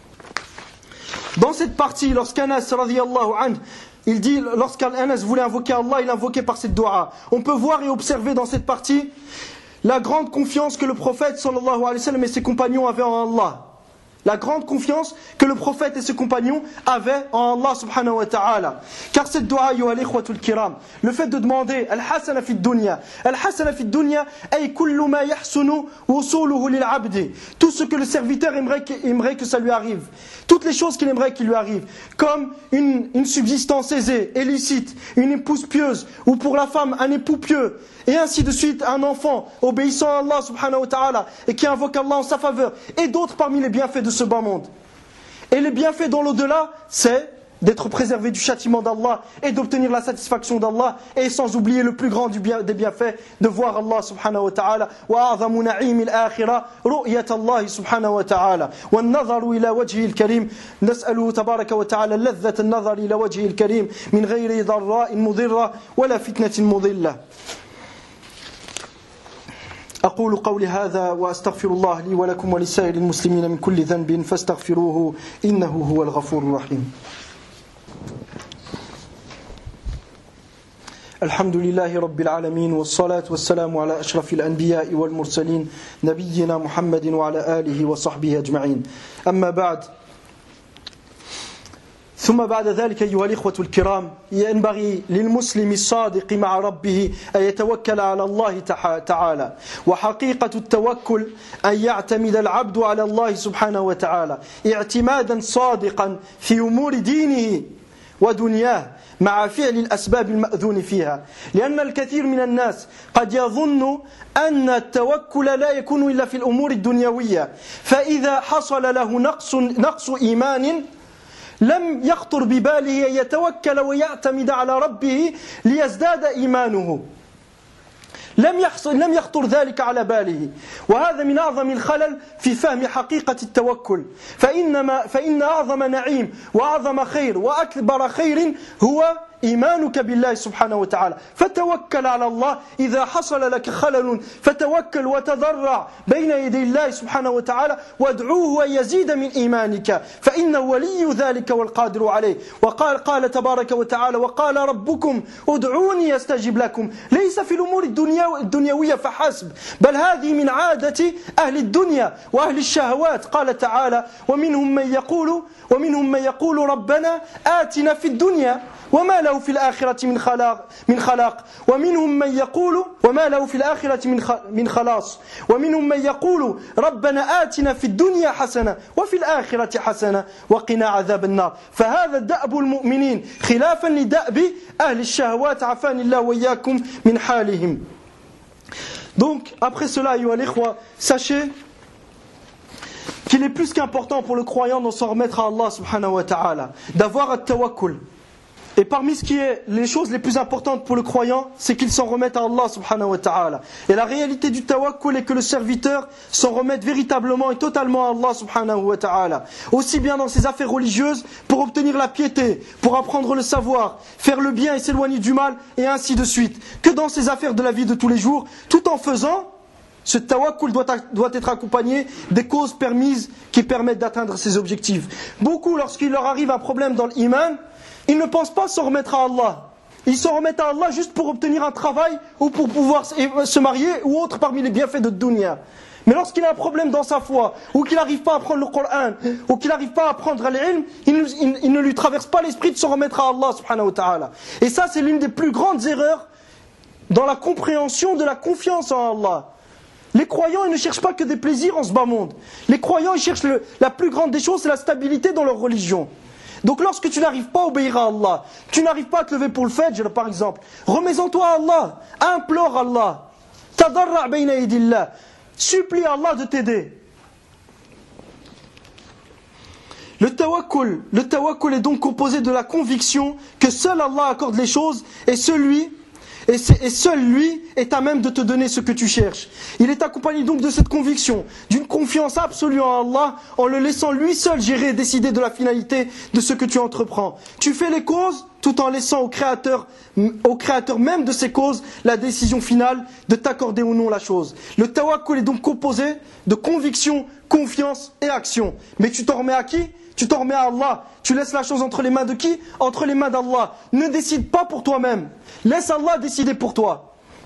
A: Dans cette partie, lorsqu'Anas radiyallahu anhu, il dit, lorsqu'Anas voulait invoquer Allah, il invoquait par cette dua. On peut voir et observer dans cette partie la grande confiance que le prophète sallallahu alayhi wa sallam et ses compagnons avaient en Allah. La grande confiance que le prophète et ses compagnons avaient en Allah subhanahu wa ta'ala. Car cette dua, ayyuha al-ikhwatul kiram, le fait de demander al-hasana fi dunya, al-hasana fi dunya ay kullu ma yahsunu wusuluhu lil abdi, tout ce que le serviteur aimerait que, aimerait que ça lui arrive, toutes les choses qu'il aimerait qu'il lui arrive, comme une, une subsistance aisée et licite, une épouse pieuse, ou pour la femme un époux pieux, et ainsi de suite, un enfant obéissant à Allah subhanahu wa ta'ala et qui invoque Allah en sa faveur, et d'autres parmi les bienfaits de ce bas monde. Et les bienfaits dans l'au-delà, c'est d'être préservé du châtiment d'Allah et d'obtenir la satisfaction d'Allah, et sans oublier le plus grand du bien, des bienfaits, de voir Allah subhanahu wa ta'ala. Wa a'zamu na'im al-akhirah ru'yat Allah subhanahu wa ta'ala wa an-nazaru ila wajhihi al-karim. Nas'aluhu tabaraka wa ta'ala ladhat an-nazar ila wajhihi al-karim min ghayri dharra'in mudirra wa la fitnatin mudilla. أقول قولي هذا وأستغفر الله لي ولكم ولسائر المسلمين من كل ذنب فاستغفروه إنه هو الغفور الرحيم. الحمد لله رب العالمين والصلاة والسلام على أشرف الأنبياء والمرسلين نبينا محمد وعلى آله وصحبه أجمعين. أما بعد، ثم بعد ذلك أيها الإخوة الكرام، ينبغي للمسلم الصادق مع ربه أن يتوكل على الله تعالى. وحقيقة التوكل أن يعتمد العبد على الله سبحانه وتعالى اعتمادا صادقا في أمور دينه ودنياه مع فعل الأسباب المأذون فيها. لأن الكثير من الناس قد يظن أن التوكل لا يكون إلا في الأمور الدنيوية، فإذا حصل له نقص نقص إيمان لم يخطر بباله أن يتوكل ويعتمد على ربه ليزداد إيمانه، لم يحصل لم يخطر ذلك على باله. وهذا من أعظم الخلل في فهم حقيقة التوكل. فإنما فإن أعظم نعيم وأعظم خير وأكبر خير هو إيمانك بالله سبحانه وتعالى. فتوكل على الله. إذا حصل لك خلل فتوكل وتضرع بين يدي الله سبحانه وتعالى وادعوه أن يزيد من إيمانك، فإنه ولي ذلك والقادر عليه. وقال قال تبارك وتعالى: وقال ربكم ادعوني أستجب لكم. ليس في الأمور الدنيوية فحسب، بل هذه من عادة أهل الدنيا وأهل الشهوات. قال تعالى: ومنهم من يقول ومنهم من يقول ربنا آتنا في الدنيا وما له في الآخرة من خلاق من خلاق ومنهم من يقول وما له في الآخرة من من خلاص ومنهم من يقول ربنا آتنا في الدنيا حسنة وفي الآخرة حسنة وقنا عذاب النار. فهذا دأب المؤمنين خلافا لدأب أهل الشهوات، عافاني الله وإياكم من حالهم. Donc, après cela, ayyuha al-ikhwa, sachez qu'il est plus qu'important pour le croyant de s'en remettre à Allah subhanahu wa ta'ala, d'avoir at-tawakkul. Et parmi ce qui est les choses les plus importantes pour le croyant, c'est qu'il s'en remette à Allah subhanahu wa ta'ala. Et la réalité du tawakkul est que le serviteur s'en remette véritablement et totalement à Allah subhanahu wa ta'ala. Aussi bien dans ses affaires religieuses, pour obtenir la piété, pour apprendre le savoir, faire le bien et s'éloigner du mal, et ainsi de suite, que dans ses affaires de la vie de tous les jours, tout en faisant, ce tawakkul doit, doit être accompagné des causes permises qui permettent d'atteindre ses objectifs. Beaucoup, lorsqu'il leur arrive un problème dans l'iman, ils ne pensent pas s'en remettre à Allah. Ils s'en remettent à Allah juste pour obtenir un travail ou pour pouvoir se marier ou autre parmi les bienfaits de dunya. Mais lorsqu'il a un problème dans sa foi, ou qu'il n'arrive pas à apprendre le Coran, ou qu'il n'arrive pas à apprendre l'ilm, il, il, il ne lui traverse pas l'esprit de s'en remettre à Allah subhanahu wa ta'ala. Et ça, c'est l'une des plus grandes erreurs dans la compréhension de la confiance en Allah. Les croyants, ils ne cherchent pas que des plaisirs en ce bas monde. Les croyants, ils cherchent le, la plus grande des choses, c'est la stabilité dans leur religion. Donc lorsque tu n'arrives pas à obéir à Allah, tu n'arrives pas à te lever pour le Fajr par exemple, remets-en toi à Allah, implore Allah, tadarra' bayna yadillah, supplie Allah de t'aider. Le tawakkul, le tawakkul est donc composé de la conviction que seul Allah accorde les choses et celui Et, et seul lui est à même de te donner ce que tu cherches. Il est accompagné donc de cette conviction, d'une confiance absolue en Allah, en le laissant lui seul gérer et décider de la finalité de ce que tu entreprends. Tu fais les causes tout en laissant au créateur, au créateur même de ces causes la décision finale de t'accorder ou non la chose. Le tawakkul est donc composé de conviction, confiance et action. Mais tu t'en remets à qui ? Tu t'en remets à Allah. Tu laisses la chose entre les mains de qui ? Entre les mains d'Allah. Ne décide pas pour toi-même. Laisse Allah décider pour toi.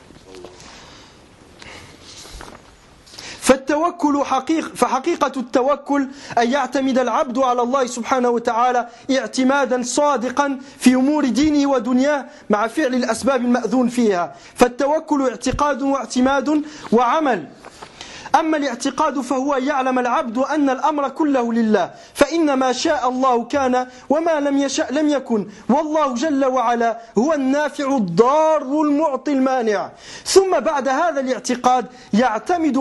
A: فالتوكل حقيق فحقيقة التوكل أن يعتمد العبد على الله سبحانه وتعالى اعتمادا صادقا في أمور دينه ودنياه مع فعل الأسباب المأذون فيها. فالتوكل اعتقاد واعتماد وعمل. أما الاعتقاد فهو يعلم العبد أن الأمر كله لله، فإن ما شاء الله كان وما لم يشاء لم يكن، والله جل وعلا هو النافع الضار المعطي المانع. ثم بعد هذا الاعتقاد يعتمد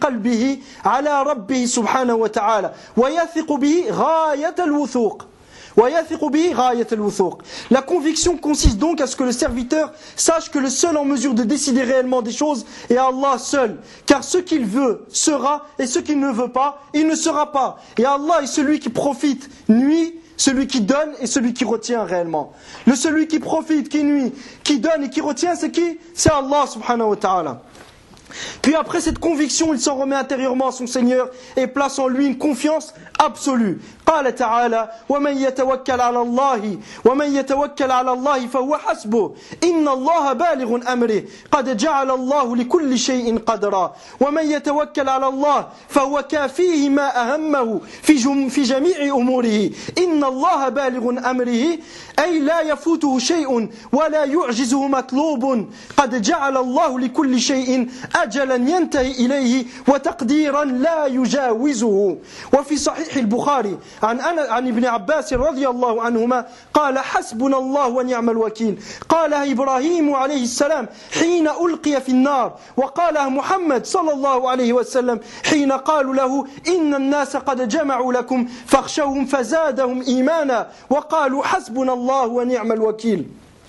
A: بقلبه على ربه سبحانه وتعالى ويثق به غاية الوثوق. ويثق به غاية الوثوق. La conviction consiste donc à ce que le serviteur sache que le seul en mesure de décider réellement des choses est Allah seul, car ce qu'il veut sera et ce qu'il ne veut pas, il ne sera pas. Et Allah est celui qui profite, nuit, celui qui donne et celui qui retient réellement. Le celui qui profite, qui nuit, qui donne et qui retient, c'est qui? C'est Allah subhanahu wa ta'ala. Puis après cette conviction, il s'en remet intérieurement à son Seigneur et place en lui une confiance absolue. قال تعالى ومن يتوكل على الله ومن يتوكل على الله فهو حسبه إن الله بالغ أمره قد جعل الله لكل شيء قدرا ومن يتوكل على الله فهو كافيه ما أهمه في جم في جميع أموره إن الله بالغ أمره أي لا يفوته شيء ولا يعجزه مطلوب قد جعل الله لكل شيء أجلا ينتهي إليه وتقديرا لا يجاوزه. وفي صحيح البخاري عن عن ابن عباس رضي الله عنهما قال حسبنا الله ونعم الوكيل قالها إبراهيم عليه السلام حين ألقي في النار وقالها محمد صلى الله عليه وسلم حين قالوا له إن الناس قد جمعوا لكم فاخشوهم فزادهم إيمانا وقالوا حسبنا الله ونعم الوكيل.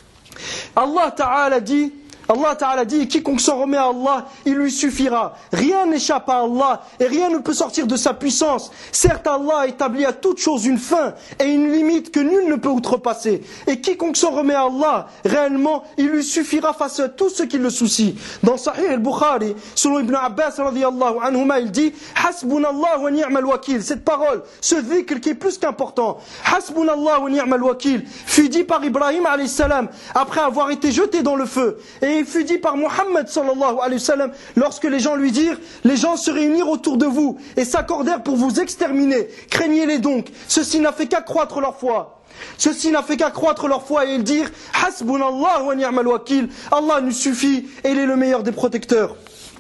A: Allah Ta'ala dit Allah Ta'ala dit, quiconque s'en remet à Allah, il lui suffira. Rien n'échappe à Allah et rien ne peut sortir de sa puissance. Certes, Allah a établi à toute chose une fin et une limite que nul ne peut outrepasser. Et quiconque s'en remet à Allah, réellement, il lui suffira face à tout ce qui le soucie. Dans Sahih al-Bukhari, selon Ibn Abbas radiyallahu anhuma, il dit Hasbunallah wa ni'mal wakil. Cette parole, ce dhikr qui est plus qu'important, Hasbunallah wa ni'mal wakil, fut dit par Ibrahim alayhi salam après avoir été jeté dans le feu. Et il fut dit par Muhammad sallallahu alayhi wa sallam lorsque les gens lui dirent les gens se réunirent autour de vous et s'accordèrent pour vous exterminer. Craignez-les donc. Ceci n'a fait qu'accroître leur foi. Ceci n'a fait qu'accroître leur foi et ils dirent Hasbunallah wa ni'mal wakil. Allah nous suffit et il est le meilleur des protecteurs.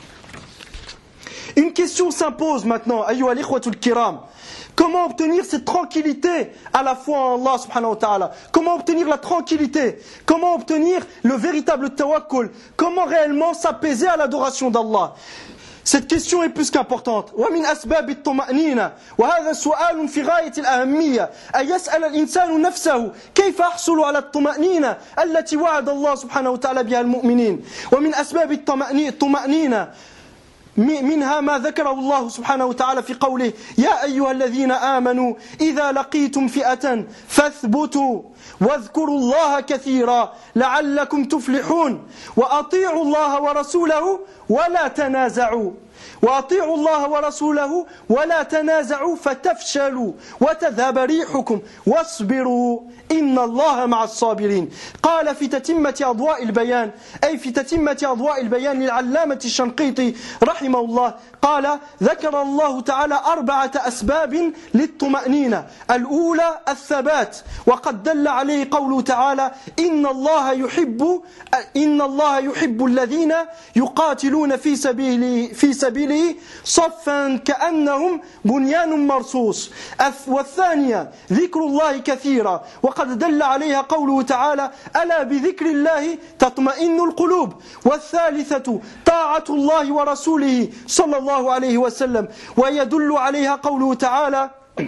A: Une question s'impose maintenant, ayyuhal ikhwatul kiram. Comment obtenir cette tranquillité à la foi en Allah subhanahu wa ta'ala? Comment obtenir la tranquillité? Comment obtenir le véritable tawakkul? Comment réellement s'apaiser à l'adoration d'Allah? Cette question est plus qu'importante. ومن أسباب الطمأنينة وهذا سؤال في غاية الأهمية أن يسأل الإنسان نفسه كيف أحصل على الطمأنينة التي وعد الله سبحانه وتعالى بها المؤمنين. ومن أسباب الطمأنينة منها ما ذكره الله سبحانه وتعالى في قوله يا أيها الذين آمنوا إذا لقيتم فئة فاثبتوا واذكروا الله كثيرا لعلكم تفلحون وأطيعوا الله ورسوله ولا تنازعوا وأطيعوا الله ورسوله ولا تنازعوا فتفشلوا وتذهب ريحكم واصبروا إن الله مع الصابرين. قال في تتمة أضواء البيان أي في تتمة أضواء البيان للعلامة الشنقيطي رحمه الله قال ذكر الله تعالى أربعة أسباب للطمأنينة. الأولى الثبات وقد دل عليه قوله تعالى إن الله يحب إن الله يحب الذين يقاتلون في سبيله في سبيله صفا كأنهم بنيان مرصوص. والثانية ذكر الله كثيرا وقد دل عليها قوله تعالى ألا بذكر الله تطمئن القلوب. والثالثة طاعة الله ورسوله صلى الله عليه وسلم ويدل عليها قوله تعالى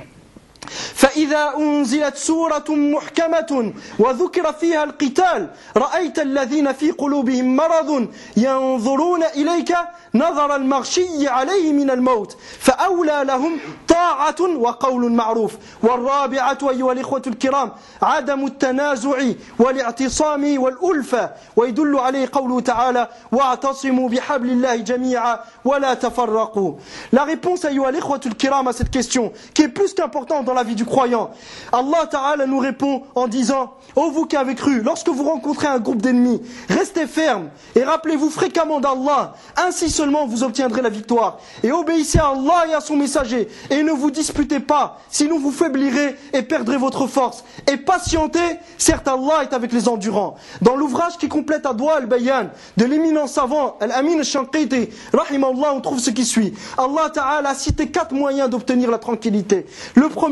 A: فإذا أنزلت سورة محكمة وذكر فيها القتال رأيت الذين في قلوبهم مرض ينظرون إليك نظر المغشي عليه من الموت فأولى لهم طاعة وقول معروف. والرابعة أيها الإخوة الكرام عدم التنازع والاعتصام والألفة ويدل عليه قوله تعالى واعتصموا بحبل الله جميعا ولا تفرقوا. La réponse أيها الإخوة الكرام à cette question qui est plus qu'importante dans la vie du croyant. Allah Ta'ala nous répond en disant ô vous qui avez cru, lorsque vous rencontrez un groupe d'ennemis, restez fermes et rappelez-vous fréquemment d'Allah, ainsi seulement vous obtiendrez la victoire. Et obéissez à Allah et à son messager et ne vous disputez pas, sinon vous faiblirez et perdrez votre force. Et patientez, certes Allah est avec les endurants. Dans l'ouvrage qui complète Adwa al-Bayan de l'éminent savant Al-Amin al-Shanqiti rahimahullah, on trouve ce qui suit. Allah Ta'ala a cité quatre moyens d'obtenir la tranquillité. Le premier est la fermeté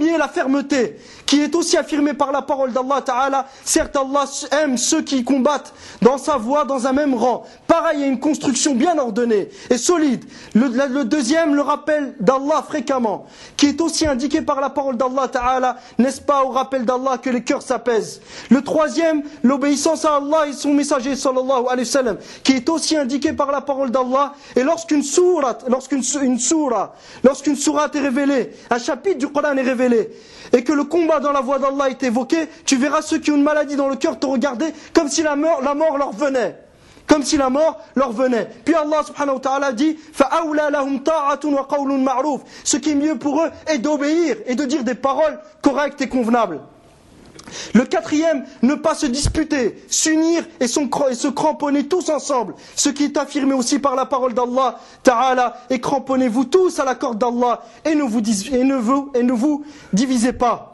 A: fermeté qui est aussi affirmée par la parole d'Allah Ta'ala. Certes, Allah aime ceux qui combattent dans sa voie, dans un même rang. Pareil, il y a une construction bien ordonnée et solide. Le, le deuxième, le rappel d'Allah fréquemment, qui est aussi indiqué par la parole d'Allah Ta'ala. N'est-ce pas au rappel d'Allah que les cœurs s'apaisent? Le troisième, l'obéissance à Allah et son messager sallallahu alayhi wa sallam, qui est aussi indiqué par la parole d'Allah. Et lorsqu'une sourate, lorsqu'une une sourate, lorsqu'une sourate est révélée, un chapitre du Coran est révélé, et que le combat dans la voie d'Allah est évoqué, tu verras ceux qui ont une maladie dans le cœur te regarder comme si la mort, la mort leur venait. Comme si la mort leur venait. Puis Allah subhanahu wa ta'ala dit فَأَوْلَى لَهُمْ طَاعَةٌ وَقَوْلٌ مَعْرُوفٌ. Ce qui est mieux pour eux est d'obéir et de dire des paroles correctes et convenables. Le quatrième, ne pas se disputer, s'unir et, son, et se cramponner tous ensemble. Ce qui est affirmé aussi par la parole d'Allah Ta'ala. Et cramponnez-vous tous à la corde d'Allah et ne vous, et ne vous, et ne vous divisez pas.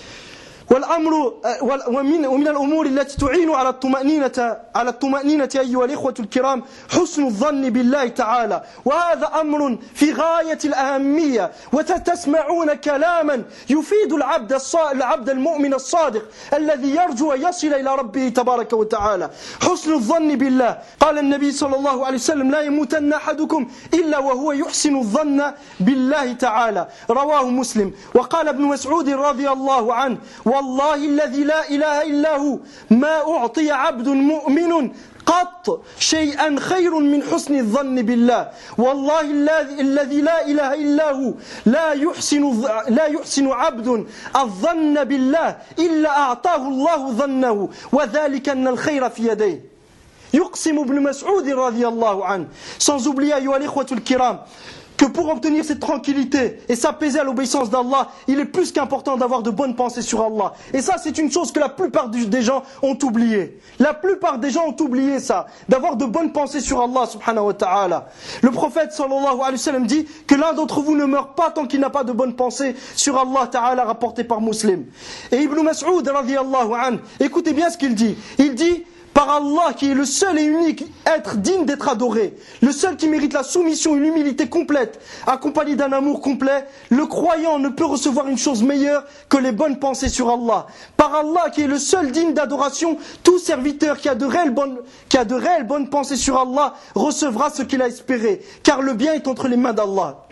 A: والأمر ومن ومن الأمور التي تعين على الطمأنينة على الطمأنينة أيها الإخوة الكرام حسن الظن بالله تعالى، وهذا أمر في غاية الأهمية. وتسمعون كلاما يفيد العبد العبد المؤمن الصادق الذي يرجو أن يصل إلى ربه تبارك وتعالى. حسن الظن بالله، قال النبي صلى الله عليه وسلم لا يموتن أحدكم إلا وهو يحسن الظن بالله تعالى، رواه مسلم. وقال ابن مسعود رضي الله عنه والله الذي لا إله إلا هو ما أعطي عبد مؤمن قط شيئا خير من حسن الظن بالله. والله الذي لا إله إلا هو لا يحسن لا يحسن عبد الظن بالله إلا أعطاه الله ظنه وذلك أن الخير في يديه. يقسم ابن مسعود رضي الله عنه. Sans oublier أيها الإخوة الكرام que pour obtenir cette tranquillité et s'apaiser à l'obéissance d'Allah, il est plus qu'important d'avoir de bonnes pensées sur Allah. Et ça, c'est une chose que la plupart des gens ont oublié. La plupart des gens ont oublié ça, d'avoir de bonnes pensées sur Allah subhanahu wa ta'ala. Le prophète sallallahu alayhi wa sallam dit que l'un d'entre vous ne meurt pas tant qu'il n'a pas de bonnes pensées sur Allah ta'ala, rapporté par Muslim. Et Ibn Mas'ud radiyallahu anhu, écoutez bien ce qu'il dit. Il dit: par Allah qui est le seul et unique être digne d'être adoré, le seul qui mérite la soumission et l'humilité complète, accompagné d'un amour complet, le croyant ne peut recevoir une chose meilleure que les bonnes pensées sur Allah. Par Allah qui est le seul digne d'adoration, tout serviteur qui a de réelles bonnes, qui a de réelles bonnes pensées sur Allah recevra ce qu'il a espéré, car le bien est entre les mains d'Allah.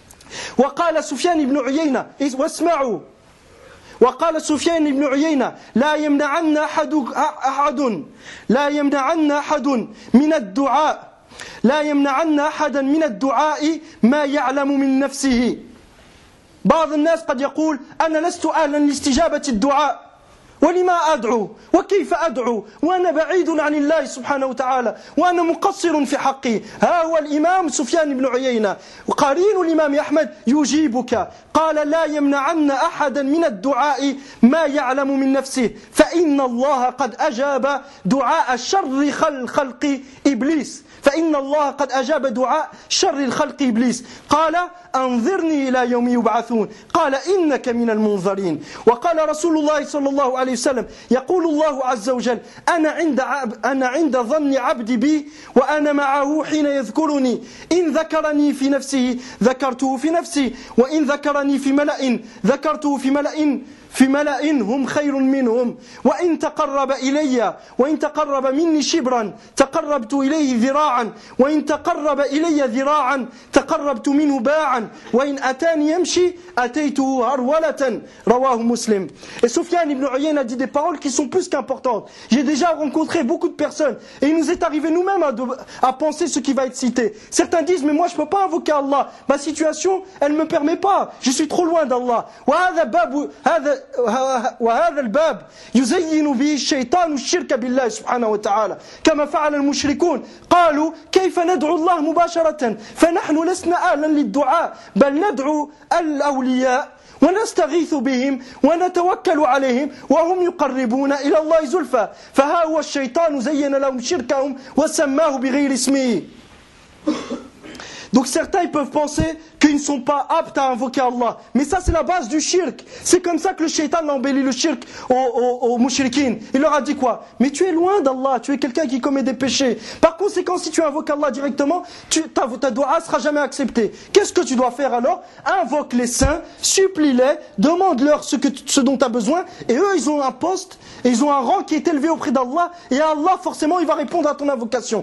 A: وقال سفيان بن عيينة واسمعوا وقال سفيان بن عيينة لا يمنعن أحد أحد لا يمنعن أحد من الدعاء لا يمنعن أحدا من الدعاء ما يعلم من نفسه. بعض الناس قد يقول أنا لست أهلا لاستجابة الدعاء، ولما أدعو وكيف أدعو وأنا بعيد عن الله سبحانه وتعالى وأنا مقصر في حقي. ها هو الإمام سفيان بن عيينة وقرين الإمام أحمد يجيبك، قال لا يمنعن أحدا من الدعاء ما يعلم من نفسه فإن الله قد أجاب دعاء شر خلق إبليس فإن الله قد أجاب دعاء شر الخلق إبليس. قال أنظرني إلى يوم يبعثون قال إنك من المنظرين. وقال رسول الله صلى الله عليه وسلم يقول الله عز وجل أنا عند أنا عند ظن عبدي بي وأنا معه حين يذكرني إن ذكرني في نفسه ذكرته في نفسي وإن ذكرني في ملأ ذكرته في ملأ في ملأ هم خير منهم وإن تقرب إلي وإن تقرب مني شبرا تقربت إليه ذراعا وإن تقرب إلي ذراعا تقربت منه باعا وإن أتاني يمشي أتيته هرولة. رواه Muslim. Et Sufyan ibn Uyayna dit des paroles qui sont plus qu'importantes. J'ai déjà rencontré beaucoup de personnes et il nous est arrivé nous-mêmes à, à penser ce qui va être cité. Certains disent mais moi je ne peux pas invoquer Allah, ma situation elle ne me permet pas, je suis trop loin d'Allah. وهذا باب هذا وهذا الباب يزين به الشيطان الشرك بالله سبحانه وتعالى كما فعل المشركون. قالوا كيف ندعو الله مباشرة فنحن لسنا أهلا للدعاء بل ندعو الأولياء ونستغيث بهم ونتوكل عليهم وهم يقربون إلى الله زلفى. فها هو الشيطان زين لهم شركهم وسماه بغير اسمه. Donc certains ils peuvent penser qu'ils ne sont pas aptes à invoquer Allah. Mais ça c'est la base du shirk. C'est comme ça que le shaitan a embelli le shirk aux, aux, aux mushrikin. Il leur a dit quoi? Mais tu es loin d'Allah, tu es quelqu'un qui commet des péchés. Par conséquent, si tu invoques Allah directement, tu, ta, ta dua sera jamais acceptée. Qu'est-ce que tu dois faire alors? Invoque les saints, supplie-les, demande-leur ce, que, ce dont tu as besoin. Et eux ils ont un poste, et ils ont un rang qui est élevé auprès d'Allah. Et Allah forcément il va répondre à ton invocation.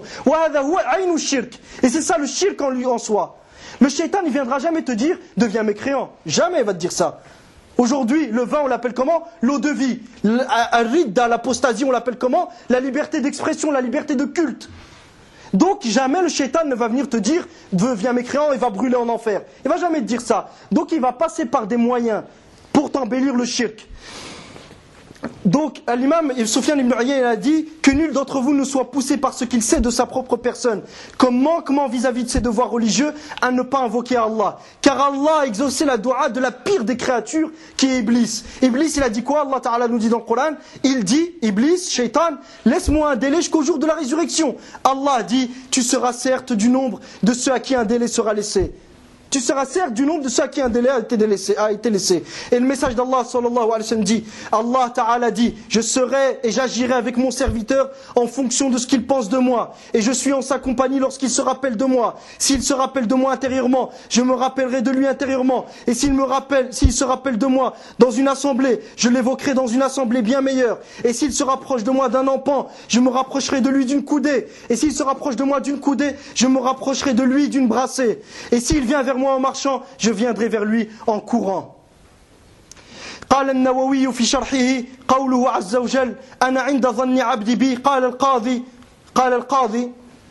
A: Et c'est ça le shirk en lui en soi. Le shaitan il viendra jamais te dire deviens mécréant. Jamais il va te dire ça. Aujourd'hui, le vin on l'appelle comment? L'eau de vie. Al-ridda, l'apostasie on l'appelle comment? La liberté d'expression, la liberté de culte. Donc jamais le shaitan ne va venir te dire deviens mécréant et va brûler en enfer. Il va jamais te dire ça. Donc il va passer par des moyens pour t'embellir le shirk. Donc, l'imam Soufiane ibn Uyayna a dit que nul d'entre vous ne soit poussé par ce qu'il sait de sa propre personne, comme manquement vis-à-vis de ses devoirs religieux, à ne pas invoquer Allah. Car Allah a exaucé la dua de la pire des créatures, qui est Iblis. Iblis, il a dit quoi? Allah Ta'ala nous dit dans le Coran, il dit, Iblis, Shaitan, laisse-moi un délai jusqu'au jour de la résurrection. Allah a dit, tu seras certes du nombre de ceux à qui un délai sera laissé. Tu seras certes du nombre de ceux à qui un délai a été laissé, a été laissé. Et le message d'Allah sallallahu alayhi wa sallam dit, Allah Ta'ala dit, je serai et j'agirai avec mon serviteur en fonction de ce qu'il pense de moi. Et je suis en sa compagnie lorsqu'il se rappelle de moi. S'il se rappelle de moi intérieurement, je me rappellerai de lui intérieurement. Et s'il me rappelle, s'il se rappelle de moi dans une assemblée, je l'évoquerai dans une assemblée bien meilleure. Et s'il se rapproche de moi d'un empan, je me rapprocherai de lui d'une coudée. Et s'il se rapproche de moi d'une coudée, je me rapprocherai de lui d'une brassée. Et s'il vient vers moi en marchant, je viendrai vers lui en courant. قال النووي في شرحه قوله عز وجل أنا عند ظن عبدي بي قال القاضي قال القاضي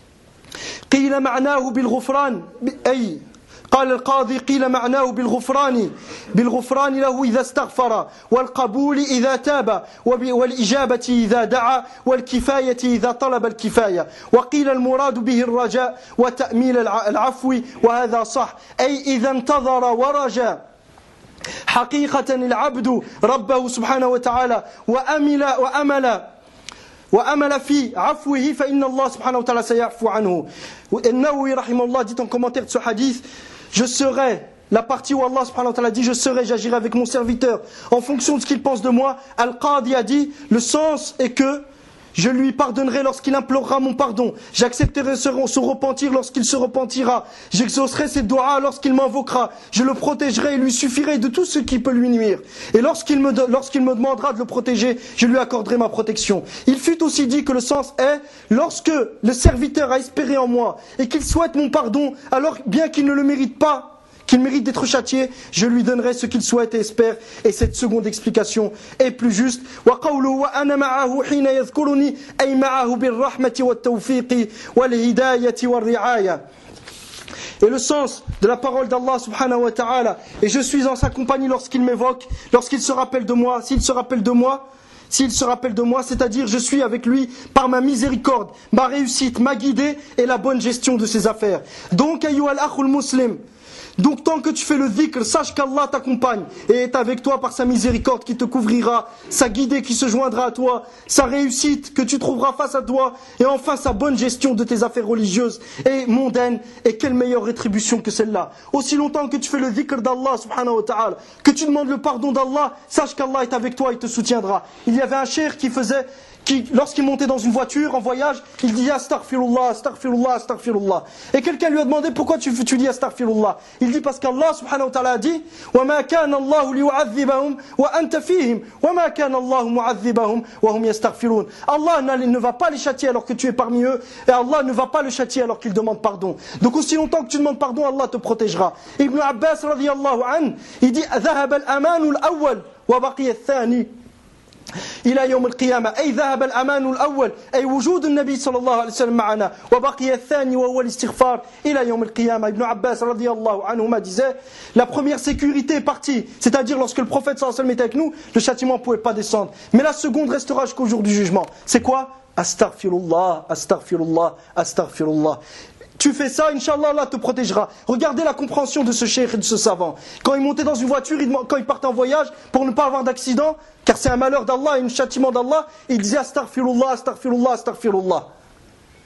A: قيل معناه بالغفران أي قال القاضي قيل معناه بالغفران بالغفران له إذا استغفر والقبول إذا تاب والإجابة إذا دعا والكفاية إذا طلب الكفاية وقيل المراد به الرجاء وتأميل العفو وهذا صح أي إذا انتظر ورجى حقيقة العبد ربه سبحانه وتعالى وأمل وأمل وأمل في عفوه فإن الله سبحانه وتعالى سيعفو عنه. النووي رحمه الله dit en commentaire de ce hadith, je serai, la partie où Allah subhanahu wa ta'ala dit je serai, j'agirai avec mon serviteur en fonction de ce qu'il pense de moi. Al-Qadi a dit, le sens est que je lui pardonnerai lorsqu'il implorera mon pardon. J'accepterai son repentir lorsqu'il se repentira. J'exaucerai ses doigts lorsqu'il m'invoquera. Je le protégerai et lui suffirai de tout ce qui peut lui nuire. Et lorsqu'il me, lorsqu'il me demandera de le protéger, je lui accorderai ma protection. Il fut aussi dit que le sens est, lorsque le serviteur a espéré en moi et qu'il souhaite mon pardon, alors bien qu'il ne le mérite pas, qu'il mérite d'être châtié, je lui donnerai ce qu'il souhaite et espère. Et cette seconde explication est plus juste. Et le sens de la parole d'Allah subhanahu wa ta'ala, et je suis en sa compagnie lorsqu'il m'évoque, lorsqu'il se rappelle de moi, s'il se rappelle de moi, s'il se rappelle de moi, c'est-à-dire je suis avec lui par ma miséricorde, ma réussite, ma guidée et la bonne gestion de ses affaires. Donc, ayyuhal akhul muslim, donc tant que tu fais le dhikr, sache qu'Allah t'accompagne et est avec toi par sa miséricorde qui te couvrira, sa guidée qui se joindra à toi, sa réussite que tu trouveras face à toi, et enfin sa bonne gestion de tes affaires religieuses et mondaines. Et quelle meilleure rétribution que celle-là. Aussi longtemps que tu fais le dhikr d'Allah subhanahu wa ta'ala, que tu demandes le pardon d'Allah, sache qu'Allah est avec toi et te soutiendra. Il y avait un cheikh qui faisait, qui, lorsqu'il montait dans une voiture en voyage, il disait astaghfirullah, astaghfirullah, astaghfirullah. Et quelqu'un lui a demandé pourquoi tu, tu dis astaghfirullah. Il dit parce qu'Allah subhanahu wa ta'ala a dit وَمَا كَانَ اللَّهُ لِيُعَذِّبَهُمْ وَأَنْتَ فِيهِمْ وَمَا كَانَ اللَّهُ مُعَذِّبَهُمْ وَهُمْ يَسْتَغْفِرُونَ. Allah ne va pas les châtier alors que tu es parmi eux, et Allah ne va pas le châtier alors qu'il demande pardon. Donc aussi longtemps que tu demandes pardon, Allah te protégera. Ibn Abbas radiyallahu anhu, il dit ذهب الأمان الأول وبقي الثاني إلى يوم القيامة. أي ذهب الأمان الأول أي وجود النبي صلى الله عليه وسلم معنا وبقي الثاني وهو الاستغفار إلى يوم القيامة. Ibn Abbas رضي الله عنهما disait la première sécurité est partie, c'est-à-dire lorsque le prophète sallallahu alayhi wa sallam était avec nous, le châtiment ne pouvait pas descendre, mais la seconde restera jusqu'au jour du jugement. C'est quoi? Astaghfirullah, astaghfirullah, astaghfirullah. Tu fais ça, Inch'Allah, Allah te protégera. Regardez la compréhension de ce cheikh et de ce savant. Quand il montait dans une voiture, il, quand il partait en voyage, pour ne pas avoir d'accident, car c'est un malheur d'Allah et un châtiment d'Allah, il disait astaghfirullah, astaghfirullah, astaghfirullah.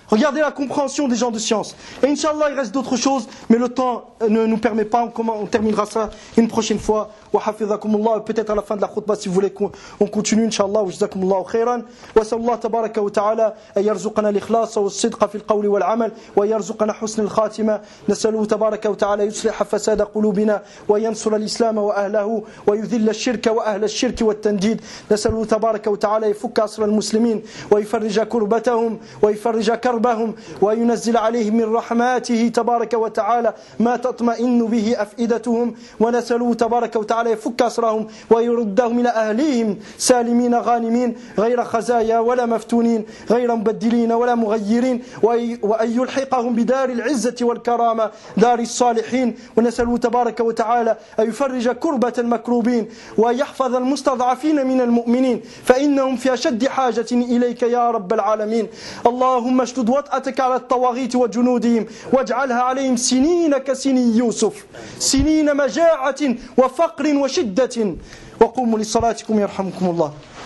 A: Regardez la compréhension des gens de science. Et Inch'Allah, il reste d'autres choses, mais le temps ne nous permet pas. On, on terminera ça une prochaine fois. Wa hafidhakumullah, peut-être à la fin de la khutbah, si vous voulez qu'on continue, Inch'Allah. Wa jazakumullahu khairan. Wa sallallahu tabaraka wa ta'ala, an yarzuqana al-ikhlas wa al-sidqa fi al-qawli wal-amal, wa yarzuqana husn al-khatima. Nasaluhu tabaraka wa ta'ala yusliha fasada qulubina, wa yansur al-islam wa ahlahu, wa yudhilla al-shirka wa ahla al-shirki wa al-tandid. Nasaluhu tabaraka wa ta'ala yafukka asra al-muslimin, wa yufarrija kurbatahum, wa yufarrija karbahum, وينزل عليهم من رحماته تبارك وتعالى ما تطمئن به أفئدتهم ونسأله تبارك وتعالى يفك أسرهم ويردهم إلى أهليهم سالمين غانمين غير خزايا ولا مفتونين غير مبدلين ولا مغيرين وأن يلحقهم بدار العزة والكرامة دار الصالحين ونسأله تبارك وتعالى أن يفرج كربة المكروبين ويحفظ المستضعفين من المؤمنين فإنهم في أشد حاجة إليك يا رب العالمين. اللهم اشدد وطأتك على الطواغيت وجنودهم واجعلها عليهم سنين كسني يوسف سنين مجاعة وفقر وشدة. وقوموا لصلاتكم يرحمكم الله.